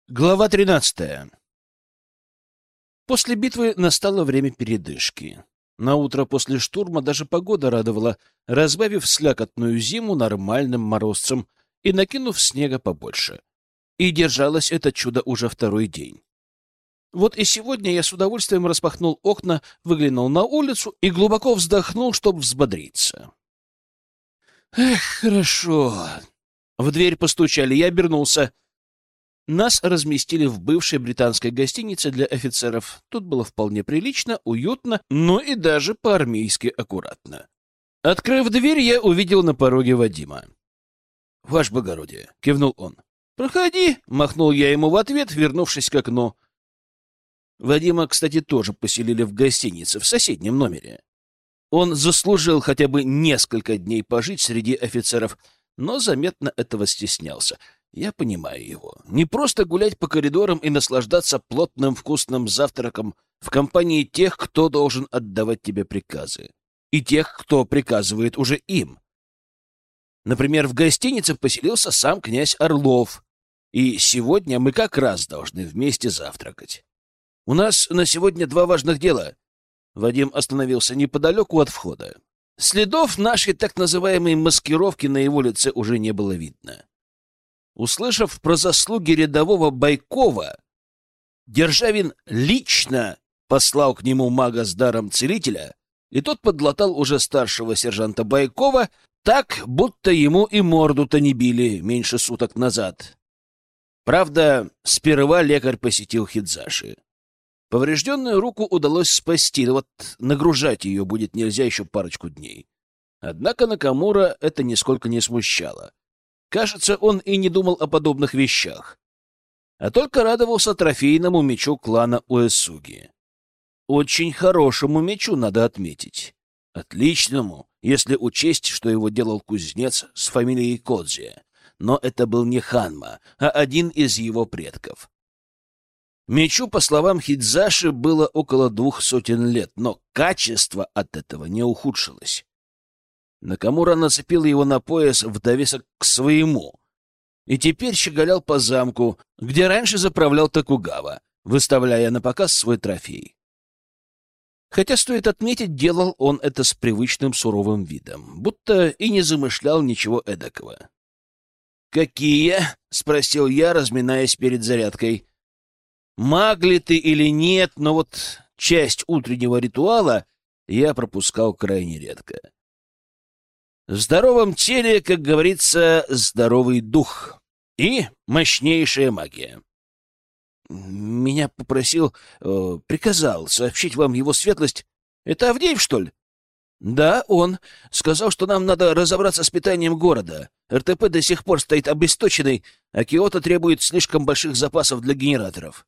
Глава 13. После битвы настало время передышки. Наутро после штурма даже погода радовала, разбавив слякотную зиму нормальным морозцем и накинув снега побольше. И держалось это чудо уже второй день. Вот и сегодня я с удовольствием распахнул окна, выглянул на улицу и глубоко вздохнул, чтобы взбодриться. Эх, хорошо. В дверь постучали, я обернулся. Нас разместили в бывшей британской гостинице для офицеров. Тут было вполне прилично, уютно, но и даже по-армейски аккуратно. Открыв дверь, я увидел на пороге Вадима. — Ваше благородие, — кивнул он. — Проходи, — махнул я ему в ответ, вернувшись к окну. Вадима, кстати, тоже поселили в гостинице, в соседнем номере. Он заслужил хотя бы несколько дней пожить среди офицеров, но заметно этого стеснялся. Я понимаю его. Не просто гулять по коридорам и наслаждаться плотным вкусным завтраком в компании тех, кто должен отдавать тебе приказы, и тех, кто приказывает уже им. Например, в гостинице поселился сам князь Орлов, и сегодня мы как раз должны вместе завтракать. У нас на сегодня два важных дела. Вадим остановился неподалеку от входа. Следов нашей так называемой маскировки на его лице уже не было видно. Услышав про заслуги рядового Байкова, Державин лично послал к нему мага с даром целителя, и тот подлатал уже старшего сержанта Байкова так, будто ему и морду-то не били меньше суток назад. Правда, сперва лекарь посетил Хидзаши. Поврежденную руку удалось спасти, но вот нагружать ее будет нельзя еще парочку дней. Однако Накамура это нисколько не смущало. Кажется, он и не думал о подобных вещах, а только радовался трофейному мечу клана Уэсуги. Очень хорошему мечу, надо отметить. Отличному, если учесть, что его делал кузнец с фамилией Кодзи. Но это был не Ханма, а один из его предков. Мечу, по словам Хидзаши, было около 200 лет, но качество от этого не ухудшилось. Накамура нацепил его на пояс в довесок к своему и теперь щеголял по замку, где раньше заправлял Токугава, выставляя на показ свой трофей. Хотя, стоит отметить, делал он это с привычным суровым видом, будто и не замышлял ничего эдакого. «Какие?» — спросил я, разминаясь перед зарядкой. «Маг ли ты или нет, но вот часть утреннего ритуала я пропускал крайне редко. В здоровом теле, как говорится, здоровый дух и мощнейшая магия. Меня попросил, приказал сообщить вам его светлость. Это Авдеев, что ли? Да, он. Сказал, что нам надо разобраться с питанием города. РТП до сих пор стоит обесточенный, а Киото требует слишком больших запасов для генераторов.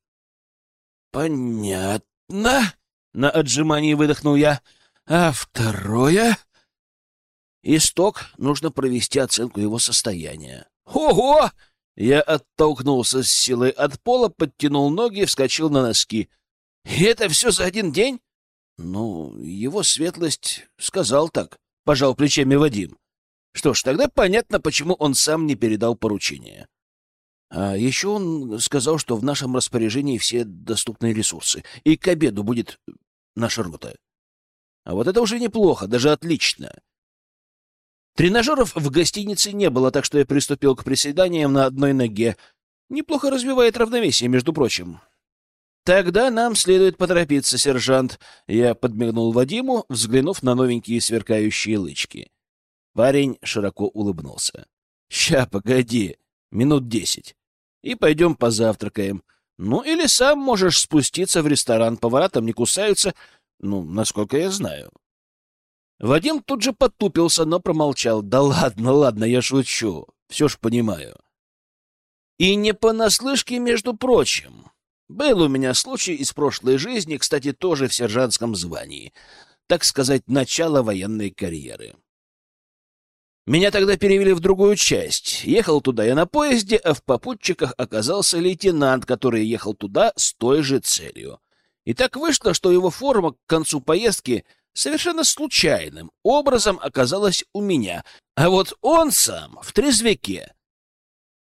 Понятно. На отжимании выдохнул я. А второе... Исток, нужно провести оценку его состояния. Ого! Я оттолкнулся с силой от пола, подтянул ноги и вскочил на носки. И это все за один день? Ну, его светлость сказал так, пожал плечами Вадим. Что ж, тогда понятно, почему он сам не передал поручение. А еще он сказал, что в нашем распоряжении все доступные ресурсы, и к обеду будет наша рота. А вот это уже неплохо, даже отлично. Тренажеров в гостинице не было, так что я приступил к приседаниям на одной ноге. Неплохо развивает равновесие, между прочим. Тогда нам следует поторопиться, сержант. Я подмигнул Вадиму, взглянув на новенькие сверкающие лычки. Парень широко улыбнулся. Ща, погоди, минут 10. И пойдем позавтракаем. Ну, или сам можешь спуститься в ресторан, повара там не кусаются, ну, насколько я знаю. Вадим тут же потупился, но промолчал. Да ладно, ладно, я шучу. Все ж понимаю. И не понаслышке, между прочим. Был у меня случай из прошлой жизни, кстати, тоже в сержантском звании. Так сказать, начало военной карьеры. Меня тогда перевели в другую часть. Ехал туда я на поезде, а в попутчиках оказался лейтенант, который ехал туда с той же целью. И так вышло, что его форма к концу поездки совершенно случайным образом оказалась у меня, а вот он сам в трезвяке.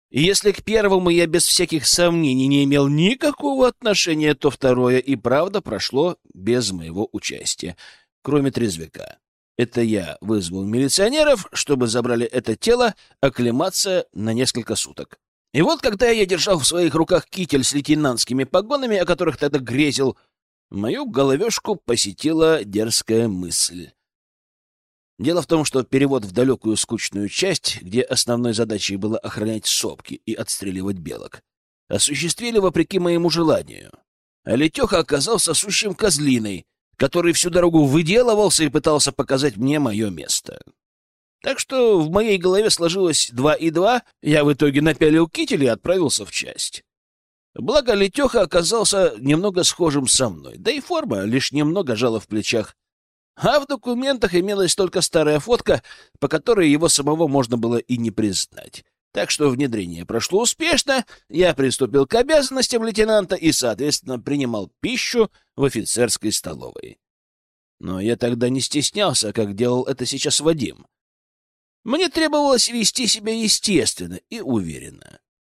И если к первому я без всяких сомнений не имел никакого отношения, то второе и правда прошло без моего участия, кроме трезвяка. Это я вызвал милиционеров, чтобы забрали это тело, оклематься на несколько суток. И вот когда я держал в своих руках китель с лейтенантскими погонами, о которых тогда грезил, мою головешку посетила дерзкая мысль. Дело в том, что перевод в далекую скучную часть, где основной задачей было охранять сопки и отстреливать белок, осуществили вопреки моему желанию. А Летеха оказался сущим козлиной, который всю дорогу выделывался и пытался показать мне мое место. Так что в моей голове сложилось 2 и 2, я в итоге напялил китель и отправился в часть. Благо, Летеха оказался немного схожим со мной, да и форма лишь немного жала в плечах. А в документах имелась только старая фотка, по которой его самого можно было и не признать. Так что внедрение прошло успешно, я приступил к обязанностям лейтенанта и, соответственно, принимал пищу в офицерской столовой. Но я тогда не стеснялся, как делал это сейчас Вадим. Мне требовалось вести себя естественно и уверенно.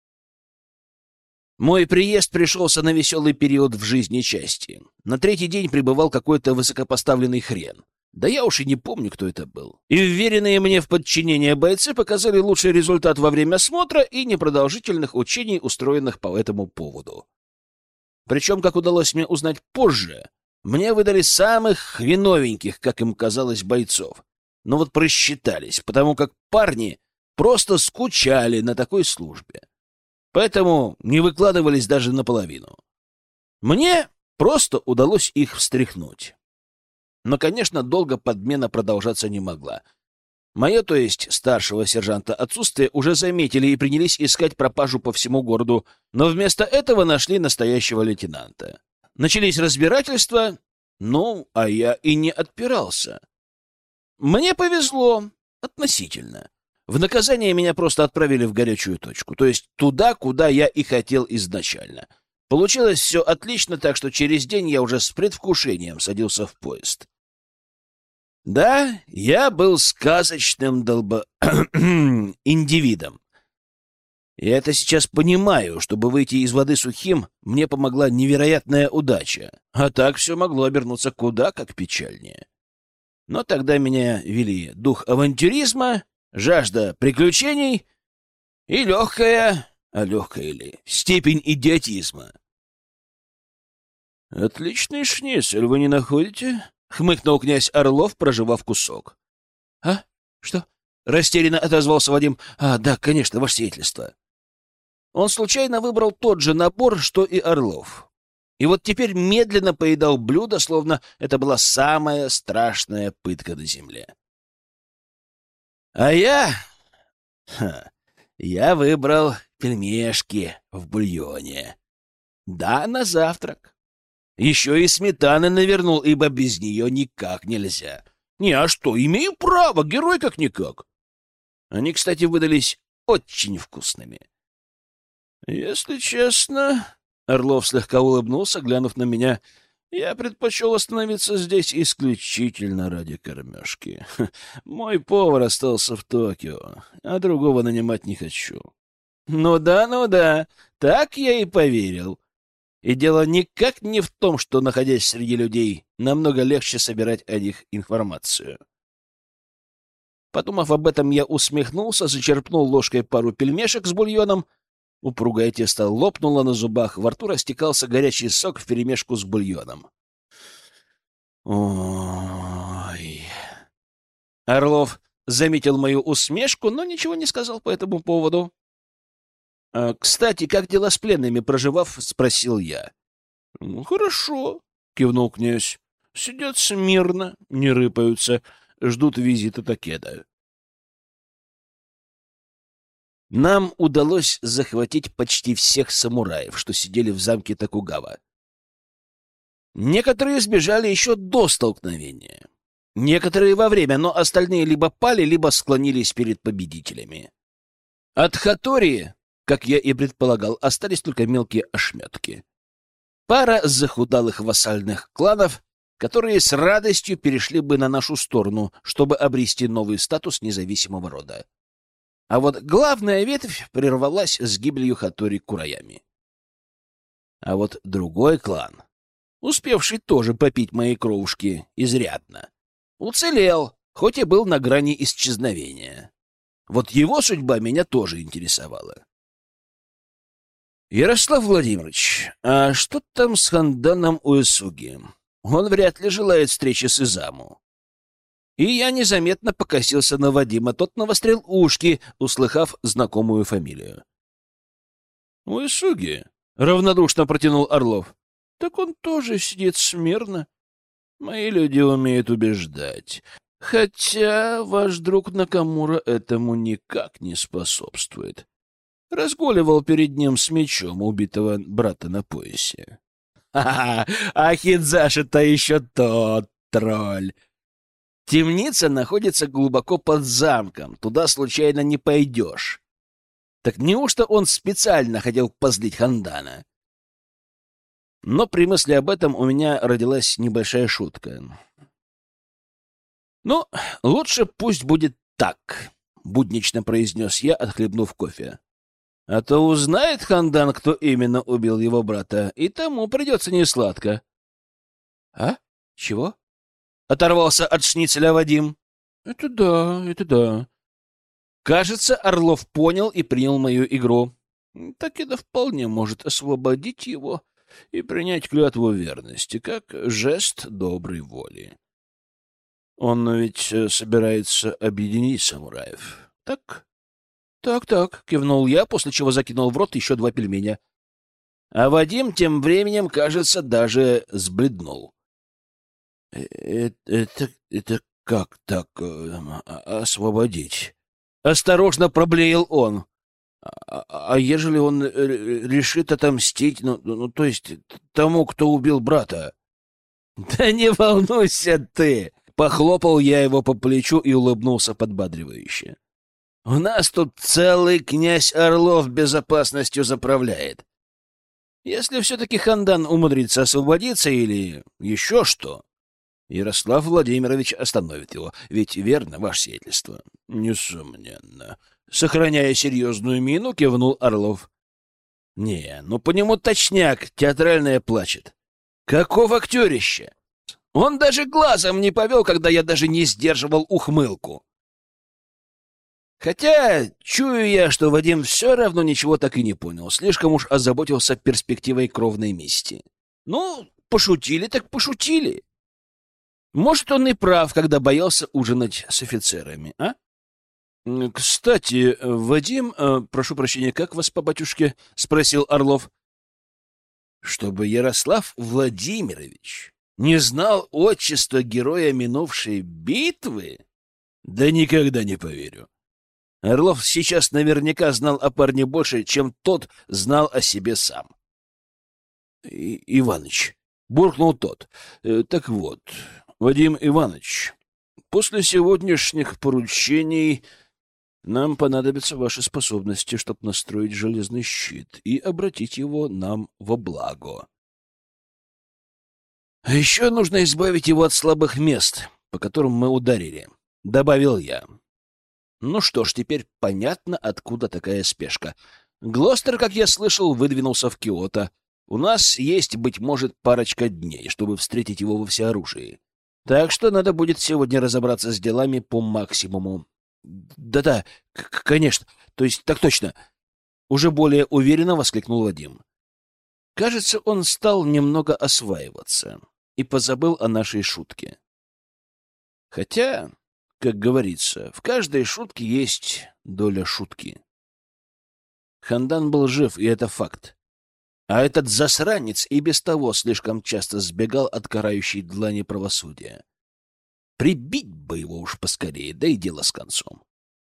Мой приезд пришелся на веселый период в жизни части. На 3-й день прибывал какой-то высокопоставленный хрен. Да я уж и не помню, кто это был. И вверенные мне в подчинение бойцы показали лучший результат во время осмотра и непродолжительных учений, устроенных по этому поводу. Причем, как удалось мне узнать позже, мне выдали самых хреновеньких, как им казалось, бойцов. Но вот просчитались, потому как парни просто скучали на такой службе. Поэтому не выкладывались даже наполовину. Мне просто удалось их встряхнуть. Но, конечно, долго подмена продолжаться не могла. Мое, то есть старшего сержанта, отсутствие уже заметили и принялись искать пропажу по всему городу, но вместо этого нашли настоящего лейтенанта. Начались разбирательства, а я и не отпирался. Мне повезло относительно. В наказание меня просто отправили в горячую точку, то есть туда, куда я и хотел изначально. Получилось все отлично, так что через день я уже с предвкушением садился в поезд. Да, я был сказочным индивидом. Я это сейчас понимаю. Чтобы выйти из воды сухим, мне помогла невероятная удача, а так все могло обернуться куда как печальнее. Но тогда меня вели дух авантюризма, жажда приключений и легкая ли, степень идиотизма. «Отличный шницель, вы не находите?» — хмыкнул князь Орлов, прожевав кусок. «А? Что?» — растерянно отозвался Вадим. «Да, конечно, ваше сиятельство». Он случайно выбрал тот же набор, что и Орлов. И вот теперь медленно поедал блюдо, словно это была самая страшная пытка на земле. А я выбрал пельмешки в бульоне. Да, на завтрак. Еще и сметаны навернул, ибо без нее никак нельзя. А что, имею право, герой как-никак. Они, кстати, выдались очень вкусными. Если честно, Орлов слегка улыбнулся, глянув на меня, я предпочел остановиться здесь исключительно ради кормежки. Мой повар остался в Токио, а другого нанимать не хочу. Ну да, так я и поверил. И дело никак не в том, что, находясь среди людей, намного легче собирать о них информацию. Подумав об этом, я усмехнулся, зачерпнул ложкой пару пельмешек с бульоном. Упругое тесто лопнуло на зубах, во рту растекался горячий сок вперемешку с бульоном. Ой. Орлов заметил мою усмешку, но ничего не сказал по этому поводу. «Кстати, как дела с пленными, проживав?» — спросил я. «Хорошо», — кивнул князь. «Сидят смирно, не рыпаются, ждут визита Такеда». Нам удалось захватить почти всех самураев, что сидели в замке Токугава. Некоторые сбежали еще до столкновения. Некоторые во время, но остальные либо пали, либо склонились перед победителями. От Хатори, как я и предполагал, остались только мелкие ошметки. Пара захудалых вассальных кланов, которые с радостью перешли бы на нашу сторону, чтобы обрести новый статус независимого рода. А вот главная ветвь прервалась с гибелью Хатори Кураями. А вот другой клан, успевший тоже попить мои кровушки изрядно, уцелел, хоть и был на грани исчезновения. Вот его судьба меня тоже интересовала. Ярослав Владимирович, а что там с Ханданом Уэсуги? Он вряд ли желает встречи с Изаму. И я незаметно покосился на Вадима. Тот навострил ушки, услыхав знакомую фамилию. — Уэсуги? — равнодушно протянул Орлов. — Так он тоже сидит смирно. Мои люди умеют убеждать. Хотя ваш друг Накамура этому никак не способствует. Разгуливал перед ним с мечом убитого брата на поясе. Ха-ха! А Хидзаши-то еще тот тролль! Темница находится глубоко под замком, туда случайно не пойдешь. Так неужто он специально хотел позлить Хандана? Но при мысли об этом у меня родилась небольшая шутка. «Ну, лучше пусть будет так», — буднично произнес я, отхлебнув кофе. «А то узнает Хандан, кто именно убил его брата, и тому придется несладко». «А? Чего?» — оторвался от шницеля Вадим. «Это да, это да». Кажется, Орлов понял и принял мою игру. Такеда вполне может освободить его и принять клятву верности, как жест доброй воли. Он ведь собирается объединить самураев, так? Так, кивнул я, после чего закинул в рот еще 2 пельменя. А Вадим тем временем, кажется, даже сбледнул. Это как так освободить? Осторожно проблеял он. А ежели он решит отомстить, то есть тому, кто убил брата? Да не волнуйся ты! Похлопал я его по плечу и улыбнулся подбадривающе. У нас тут целый князь Орлов безопасностью заправляет. Если все-таки Хандан умудрится освободиться или еще что, Ярослав Владимирович остановит его. Ведь верно, ваше сиятельство? Несомненно. Сохраняя серьезную мину, кивнул Орлов. Не, ну по нему точняк, театральное плачет. Каков актерище! Он даже глазом не повел, когда я даже не сдерживал ухмылку. Хотя, чую я, что Вадим все равно ничего так и не понял. Слишком уж озаботился перспективой кровной мести. Ну, пошутили так пошутили. Может, он и прав, когда боялся ужинать с офицерами, а? Кстати, Вадим, прошу прощения, как вас по батюшке? Спросил Орлов. Чтобы Ярослав Владимирович не знал отчества героя минувшей битвы? Да никогда не поверю. Орлов сейчас наверняка знал о парне больше, чем тот знал о себе сам. Иваныч, буркнул тот. Так вот, Вадим Иванович, после сегодняшних поручений нам понадобятся ваши способности, чтобы настроить железный щит и обратить его нам во благо. А еще нужно избавить его от слабых мест, по которым мы ударили, — добавил я. Ну что ж, теперь понятно, откуда такая спешка. Глостер, как я слышал, выдвинулся в Киото. У нас есть, быть может, парочка дней, чтобы встретить его во всеоружии. Так что надо будет сегодня разобраться с делами по максимуму. Да-да, конечно, то есть так точно. Уже более уверенно воскликнул Вадим. Кажется, он стал немного осваиваться и позабыл о нашей шутке. Хотя, как говорится, в каждой шутке есть доля шутки. Хандан был жив, и это факт. А этот засранец и без того слишком часто сбегал от карающей длани правосудия. Прибить бы его уж поскорее, да и дело с концом.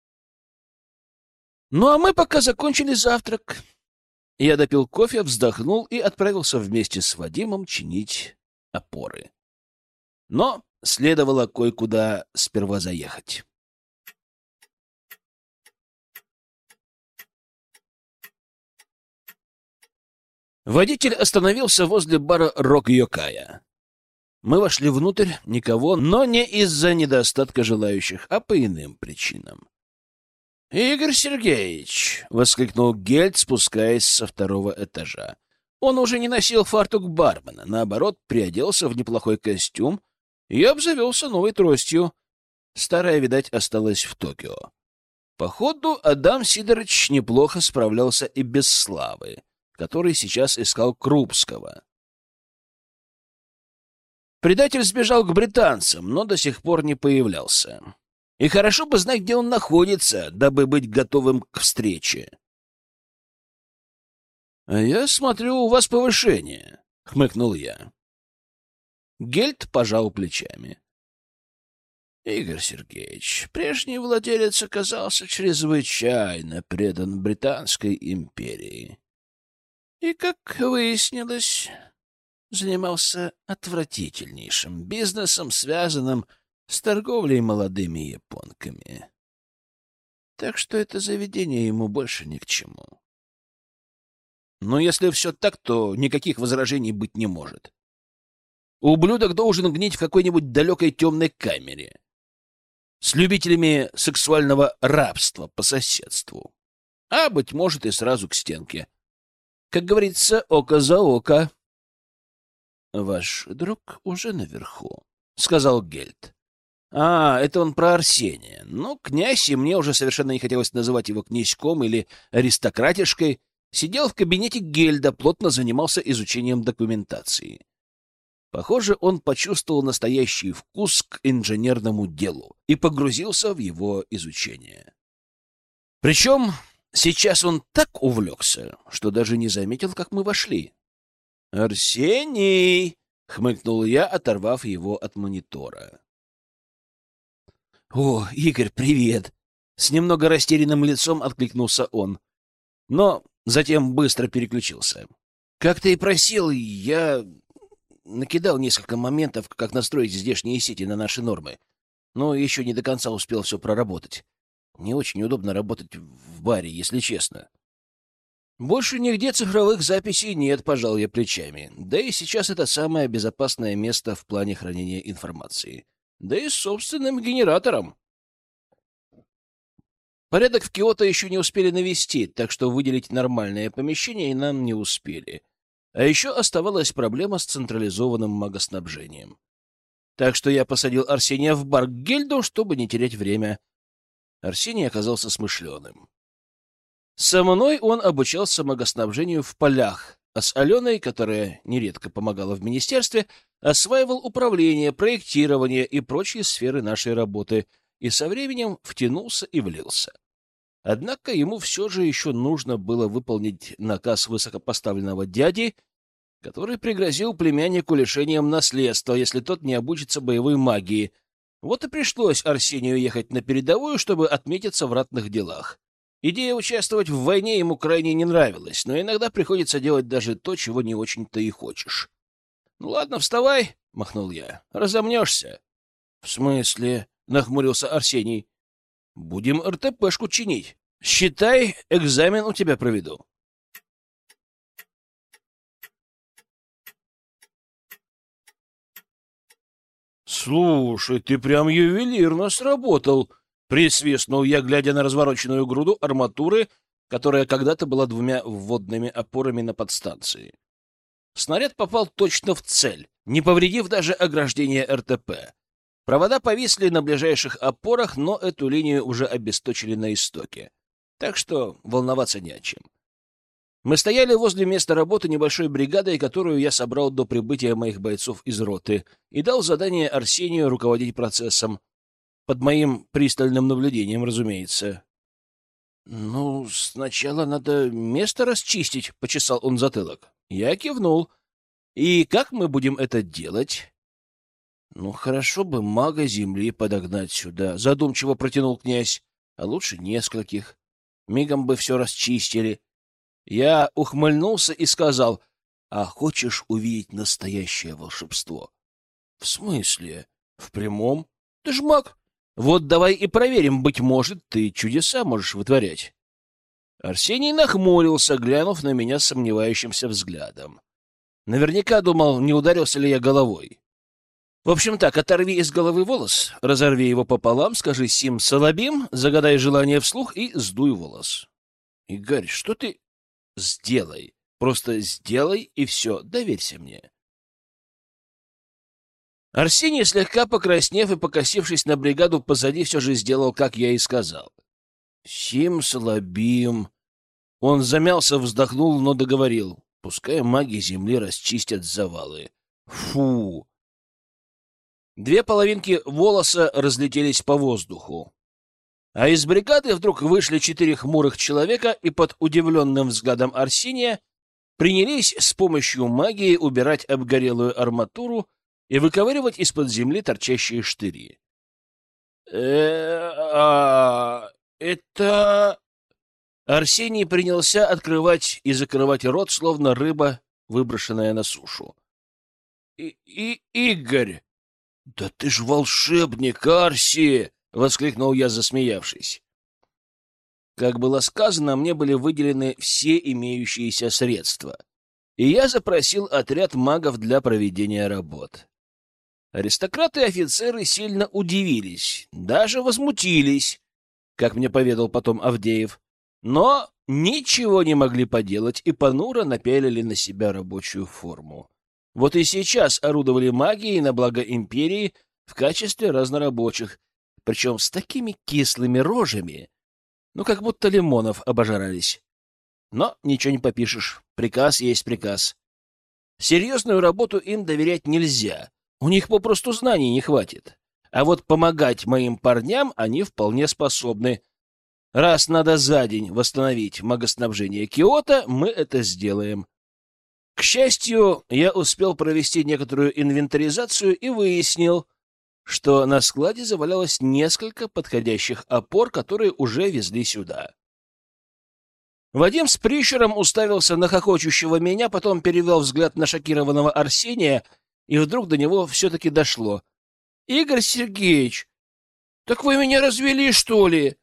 Ну, а мы пока закончили завтрак. Я допил кофе, вздохнул и отправился вместе с Вадимом чинить опоры. Но следовало кое-куда сперва заехать. Водитель остановился возле бара Рок-Йокая. Мы вошли внутрь, никого, но не из-за недостатка желающих, а по иным причинам. «Игорь Сергеевич!» — воскликнул Гельд, спускаясь со второго этажа. Он уже не носил фартук бармена, наоборот, приоделся в неплохой костюм и обзавелся новой тростью. Старая, видать, осталась в Токио. Походу, Адам Сидорович неплохо справлялся и без Славы, который сейчас искал Крупского. Предатель сбежал к британцам, но до сих пор не появлялся. И хорошо бы знать, где он находится, дабы быть готовым к встрече. — А я смотрю, у вас повышение, — хмыкнул я. Гельд пожал плечами. — Игорь Сергеевич, прежний владелец оказался чрезвычайно предан Британской империи. И, как выяснилось, занимался отвратительнейшим бизнесом, связанным с торговлей молодыми японками. Так что это заведение ему больше ни к чему. Но если все так, то никаких возражений быть не может. Ублюдок должен гнить в какой-нибудь далекой темной камере с любителями сексуального рабства по соседству. А, быть может, и сразу к стенке. Как говорится, око за око. — Ваш друг уже наверху, — сказал Гельд. А, это он про Арсения. Ну, князь, и мне уже совершенно не хотелось называть его князьком или аристократишкой, сидел в кабинете Гельда, плотно занимался изучением документации. Похоже, он почувствовал настоящий вкус к инженерному делу и погрузился в его изучение. Причем сейчас он так увлекся, что даже не заметил, как мы вошли. «Арсений!» — хмыкнул я, оторвав его от монитора. «О, Игорь, привет!» — с немного растерянным лицом откликнулся он, но затем быстро переключился. «Как ты и просил, я накидал несколько моментов, как настроить здешние сети на наши нормы, но еще не до конца успел все проработать. Не очень удобно работать в баре, если честно». «Больше нигде цифровых записей нет», — пожал я плечами. «Да и сейчас это самое безопасное место в плане хранения информации. Да и с собственным генератором. Порядок в Киото еще не успели навести, так что выделить нормальное помещение и нам не успели. А еще оставалась проблема с централизованным магоснабжением. Так что я посадил Арсения в бар к Гельду, чтобы не терять время. Арсений оказался смышленым. Со мной он обучался магоснабжению в полях, а с Аленой, которая нередко помогала в министерстве, осваивал управление, проектирование и прочие сферы нашей работы, и со временем втянулся и влился. Однако ему все же еще нужно было выполнить наказ высокопоставленного дяди, который пригрозил племяннику лишением наследства, если тот не обучится боевой магии. Вот и пришлось Арсению ехать на передовую, чтобы отметиться в ратных делах. Идея участвовать в войне ему крайне не нравилась, но иногда приходится делать даже то, чего не очень-то и хочешь. — Ну ладно, вставай, — махнул я, — разомнешься. — В смысле? — нахмурился Арсений. — Будем РТПшку чинить. Считай, экзамен у тебя проведу. — Слушай, ты прям ювелирно сработал, — присвистнул я, глядя на развороченную груду арматуры, которая когда-то была двумя вводными опорами на подстанции. Снаряд попал точно в цель, не повредив даже ограждение РТП. Провода повисли на ближайших опорах, но эту линию уже обесточили на истоке. Так что волноваться не о чем. Мы стояли возле места работы небольшой бригадой, которую я собрал до прибытия моих бойцов из роты, и дал задание Арсению руководить процессом. Под моим пристальным наблюдением, разумеется. — Ну, сначала надо место расчистить, — почесал он затылок. Я кивнул. — И как мы будем это делать? — Ну, хорошо бы мага земли подогнать сюда, — задумчиво протянул князь. — А лучше нескольких. Мигом бы все расчистили. Я ухмыльнулся и сказал: — А хочешь увидеть настоящее волшебство? — В смысле? В прямом? Ты ж маг. Вот давай и проверим, быть может, ты чудеса можешь вытворять. Арсений нахмурился, глянув на меня с сомневающимся взглядом. Наверняка думал, не ударился ли я головой. В общем так, оторви из головы волос, разорви его пополам, скажи «Сим салабим», загадай желание вслух и сдуй волос. Игорь, что ты... Сделай. Просто сделай, и все. Доверься мне. Арсений, слегка покраснев и покосившись на бригаду позади, все же сделал, как я и сказал. «Сим салабим». Он замялся, вздохнул, но договорил. Пускай маги земли расчистят завалы. Фу! Две половинки волоса разлетелись по воздуху. А из бригады вдруг вышли 4 хмурых человека и под удивленным взглядом Арсения принялись с помощью магии убирать обгорелую арматуру и выковыривать из-под земли торчащие штыри. Это... Арсений принялся открывать и закрывать рот, словно рыба, выброшенная на сушу. Игорь! Да ты ж волшебник, Арси! — воскликнул я, засмеявшись. Как было сказано, мне были выделены все имеющиеся средства, и я запросил отряд магов для проведения работ. Аристократы и офицеры сильно удивились, даже возмутились, как мне поведал потом Авдеев, но ничего не могли поделать и понуро напялили на себя рабочую форму. Вот и сейчас орудовали магией на благо империи в качестве разнорабочих, причем с такими кислыми рожами, ну, как будто лимонов обожрались. Но ничего не попишешь, приказ есть приказ. Серьезную работу им доверять нельзя, у них попросту знаний не хватит. А вот помогать моим парням они вполне способны. Раз надо за день восстановить магоснабжение Киото, мы это сделаем. К счастью, я успел провести некоторую инвентаризацию и выяснил, что на складе завалялось несколько подходящих опор, которые уже везли сюда. Вадим с прищуром уставился на хохочущего меня, потом перевел взгляд на шокированного Арсения, и вдруг до него все-таки дошло. — Игорь Сергеевич, так вы меня развели, что ли?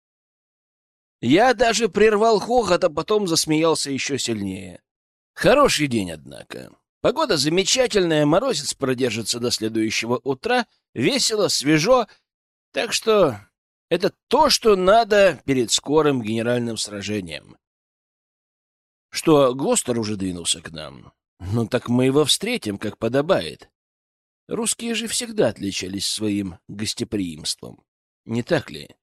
Я даже прервал хохот, а потом засмеялся еще сильнее. Хороший день, однако. Погода замечательная, морозец продержится до следующего утра, весело, свежо, так что это то, что надо перед скорым генеральным сражением. Что, Глостер уже двинулся к нам? Ну так мы его встретим, как подобает. Русские же всегда отличались своим гостеприимством, не так ли?